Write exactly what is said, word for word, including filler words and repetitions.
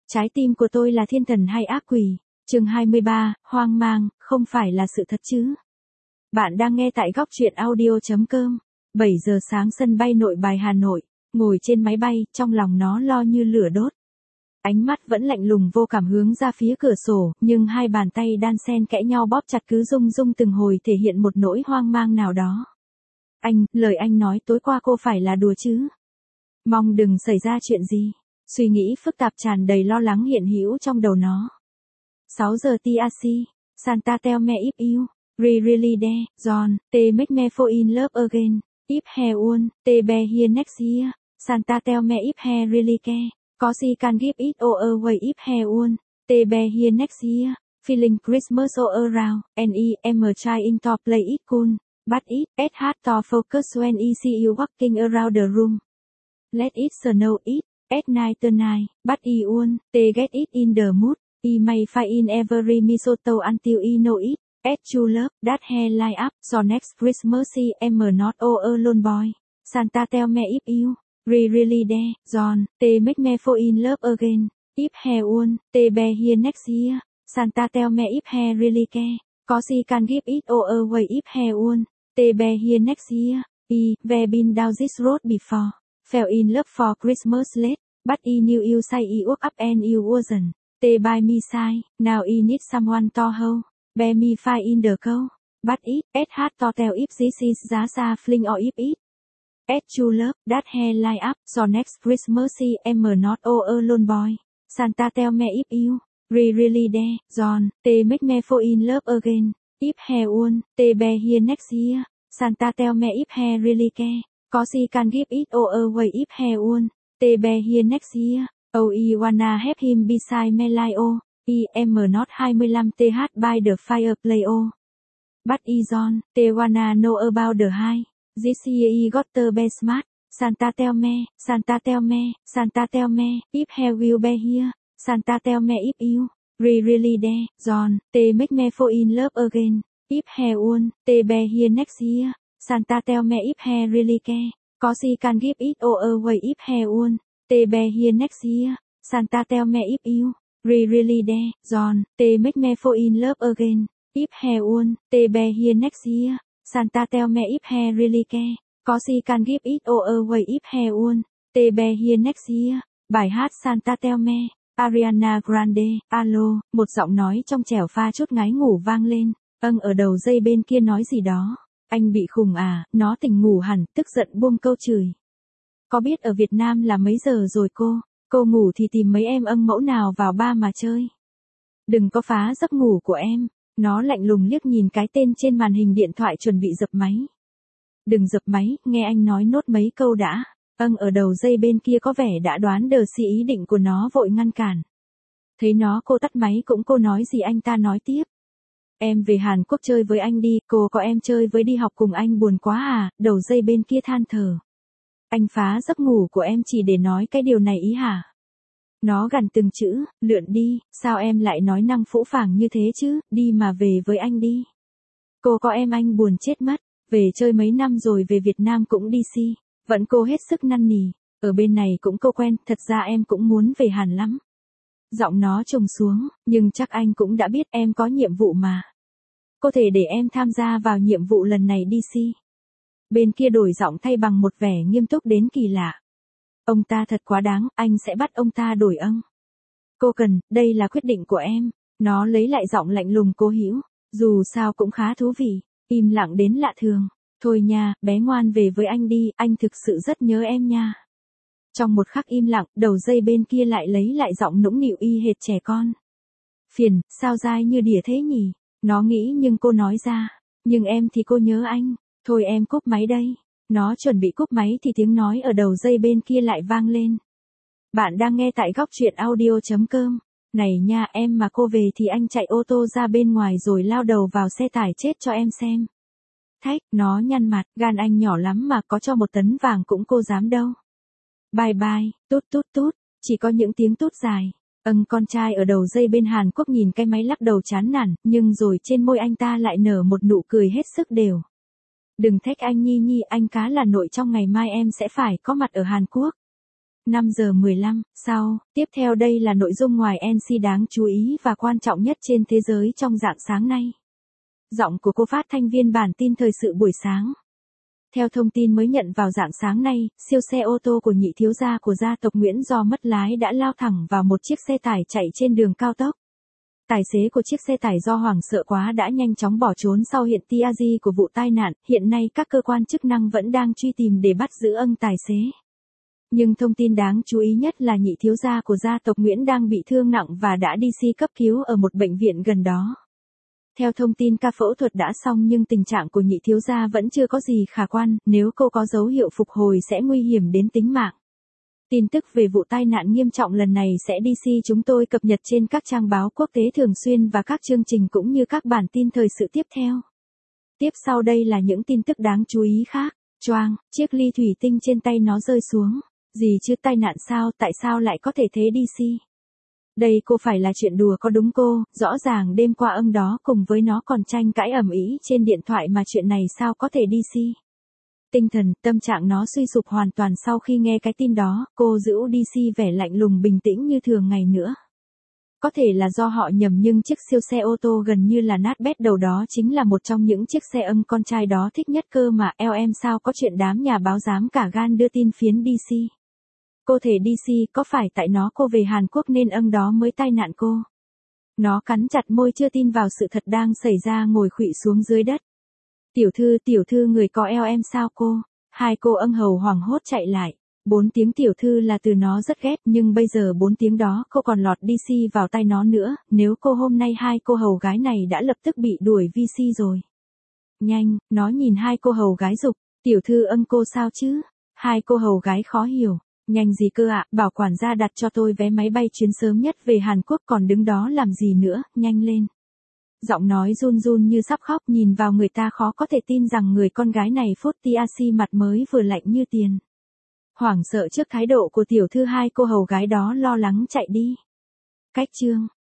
Trái tim của tôi là thiên thần hay ác quỷ? Chương hai mươi ba, hoang mang, không phải là sự thật chứ. Bạn đang nghe tại góc truyện audio.com. bảy giờ sáng sân bay Nội Bài Hà Nội, ngồi trên máy bay, trong lòng nó lo như lửa đốt. Ánh mắt vẫn lạnh lùng vô cảm hướng ra phía cửa sổ, nhưng hai bàn tay đan xen kẽ nhau bóp chặt cứ rung rung từng hồi thể hiện một nỗi hoang mang nào đó. Anh, lời anh nói tối qua cô phải là đùa chứ? Mong đừng xảy ra chuyện gì. Suy nghĩ phức tạp tràn đầy lo lắng hiện hữu trong đầu nó. sáu giờ tê a xê, Santa tell me if you, re really there, John, they make me fall in love again, if he won, they be here next year, Santa tell me if he really care, cause he can give it all away if he won, they be here next year, feeling Christmas all around, and I am trying to play it cool, but it, it hard to focus when I see you walking around the room. Let it snow it. At night tonight, but I won, they get it in the mood, I may find in every mistletoe until I know it, at true love, that hair light up, so next Christmas I am not all alone boy, Santa tell me if you, re really there, John, they make me fall in love again, if he won, they be here next year, Santa tell me if he really care, cause he can give it all away if he won, they be here next year, I, we been down this road before. Fell in love for Christmas late, but I knew you say I woke up and you wasn't. They by me side, now I need someone to hold. Bear me fire in the cold, but it, it hard to tell if this is just a fling or if it. At true love, that hair light up, so next Christmas I am not all alone boy. Santa tell me if you, re really there, John, they make me fall in love again. If he won, they be here next year. Santa tell me if he really care. Cause he can give it all away if he won, they be here next year. Oh, I wanna have him beside me like oh, I am not hai mươi lăm th by the fireplace oh. But I John, they wanna know about the high. This year I got the best smart. Santa tell me, Santa tell me, Santa tell me, if he will be here. Santa tell me if you, re really there, John, they make me fall in love again. If he won, they be here next year. Santa tell me if he really care, cause he can give it all away if he won, they be here next year, Santa tell me if you, re really there, John, they make me fall in love again, if he won, they be here next year, Santa tell me if he really care, cause he can give it all away if he won, they be here next year. Bài hát Santa tell me, Ariana Grande, alo, một giọng nói trong trẻo pha chút ngái ngủ vang lên, âng ở đầu dây bên kia nói gì đó. Anh bị khùng à, nó tỉnh ngủ hẳn, tức giận buông câu chửi. Có biết ở Việt Nam là mấy giờ rồi cô? Cô ngủ thì tìm mấy em âng mẫu nào vào ba mà chơi. Đừng có phá giấc ngủ của em. Nó lạnh lùng liếc nhìn cái tên trên màn hình điện thoại chuẩn bị dập máy. Đừng dập máy, nghe anh nói nốt mấy câu đã. Âng ở đầu dây bên kia có vẻ đã đoán đờ si ý định của nó vội ngăn cản. Thấy nó cô tắt máy cũng cô nói gì anh ta nói tiếp. Em về Hàn Quốc chơi với anh đi, cô có em chơi với đi học cùng anh buồn quá à, đầu dây bên kia than thở. Anh phá giấc ngủ của em chỉ để nói cái điều này ý hả? Nó gằn từng chữ, lượn đi, sao em lại nói năng phũ phàng như thế chứ, đi mà về với anh đi. Cô có em anh buồn chết mất, về chơi mấy năm rồi về Việt Nam cũng đi si, vẫn cô hết sức năn nỉ, ở bên này cũng cô quen, thật ra em cũng muốn về Hàn lắm. Giọng nó trùng xuống, nhưng chắc anh cũng đã biết em có nhiệm vụ mà. Có thể để em tham gia vào nhiệm vụ lần này đi si. Bên kia đổi giọng thay bằng một vẻ nghiêm túc đến kỳ lạ. Ông ta thật quá đáng, anh sẽ bắt ông ta đổi âng. Cô cần, đây là quyết định của em. Nó lấy lại giọng lạnh lùng cố hữu, dù sao cũng khá thú vị, im lặng đến lạ thường. Thôi nha, bé ngoan về với anh đi, anh thực sự rất nhớ em nha. Trong một khắc im lặng, đầu dây bên kia lại lấy lại giọng nũng nịu y hệt trẻ con. Phiền, sao dai như đỉa thế nhỉ? Nó nghĩ nhưng cô nói ra. Nhưng em thì cô nhớ anh. Thôi em cúp máy đây. Nó chuẩn bị cúp máy thì tiếng nói ở đầu dây bên kia lại vang lên. Bạn đang nghe tại góc truyện audio.com. Này nha em mà cô về thì anh chạy ô tô ra bên ngoài rồi lao đầu vào xe tải chết cho em xem. Thách, nó nhăn mặt, gan anh nhỏ lắm mà có cho một tấn vàng cũng cô dám đâu. Bye bye, tút tút tút, chỉ có những tiếng tút dài. Âng con trai ở đầu dây bên Hàn Quốc nhìn cái máy lắc đầu chán nản, nhưng rồi trên môi anh ta lại nở một nụ cười hết sức đều. Đừng thách anh Nhi Nhi, anh cá là nội trong ngày mai em sẽ phải có mặt ở Hàn Quốc. năm giờ mười lăm, sau, tiếp theo đây là nội dung ngoài en xê đáng chú ý và quan trọng nhất trên thế giới trong rạng sáng nay. Giọng của cô phát thanh viên bản tin thời sự buổi sáng. Theo thông tin mới nhận vào rạng sáng nay, siêu xe ô tô của nhị thiếu gia của gia tộc Nguyễn do mất lái đã lao thẳng vào một chiếc xe tải chạy trên đường cao tốc. Tài xế của chiếc xe tải do hoảng sợ quá đã nhanh chóng bỏ trốn sau hiện tê a giê của vụ tai nạn. Hiện nay các cơ quan chức năng vẫn đang truy tìm để bắt giữ ông tài xế. Nhưng thông tin đáng chú ý nhất là nhị thiếu gia của gia tộc Nguyễn đang bị thương nặng và đã đi xê cấp cứu ở một bệnh viện gần đó. Theo thông tin ca phẫu thuật đã xong nhưng tình trạng của nhị thiếu gia vẫn chưa có gì khả quan, nếu cô có dấu hiệu phục hồi sẽ nguy hiểm đến tính mạng. Tin tức về vụ tai nạn nghiêm trọng lần này sẽ đê xê chúng tôi cập nhật trên các trang báo quốc tế thường xuyên và các chương trình cũng như các bản tin thời sự tiếp theo. Tiếp sau đây là những tin tức đáng chú ý khác. Choang, chiếc ly thủy tinh trên tay nó rơi xuống. Gì chứ, tai nạn sao, tại sao lại có thể thế đê xê? Đây cô phải là chuyện đùa có đúng cô, rõ ràng đêm qua ông đó cùng với nó còn tranh cãi ầm ĩ trên điện thoại mà chuyện này sao có thể đê xê? Tinh thần, tâm trạng nó suy sụp hoàn toàn sau khi nghe cái tin đó, cô giữ đê xê vẻ lạnh lùng bình tĩnh như thường ngày nữa. Có thể là do họ nhầm nhưng chiếc siêu xe ô tô gần như là nát bét đầu đó chính là một trong những chiếc xe âm con trai đó thích nhất cơ mà. Eo em sao có chuyện đám nhà báo dám cả gan đưa tin phiến đê xê. Cô thể đê xê có phải tại nó cô về Hàn Quốc nên ông đó mới tai nạn cô? Nó cắn chặt môi chưa tin vào sự thật đang xảy ra, ngồi khuỵu xuống dưới đất. Tiểu thư, tiểu thư người có eo em sao cô? Hai cô ân hầu hoảng hốt chạy lại. Bốn tiếng tiểu thư là từ nó rất ghét nhưng bây giờ bốn tiếng đó cô còn lọt đê xê vào tay nó nữa. Nếu cô hôm nay hai cô hầu gái này đã lập tức bị đuổi vê xê rồi. Nhanh, nó nhìn hai cô hầu gái giục. Tiểu thư ân cô sao chứ? Hai cô hầu gái khó hiểu. Nhanh gì cơ ạ, bảo quản gia đặt cho tôi vé máy bay chuyến sớm nhất về Hàn Quốc còn đứng đó làm gì nữa, nhanh lên. Giọng nói run run như sắp khóc, nhìn vào người ta khó có thể tin rằng người con gái này phốt tê a xê mặt mới vừa lạnh như tiền. Hoảng sợ trước thái độ của tiểu thư, hai cô hầu gái đó lo lắng chạy đi. Cách chương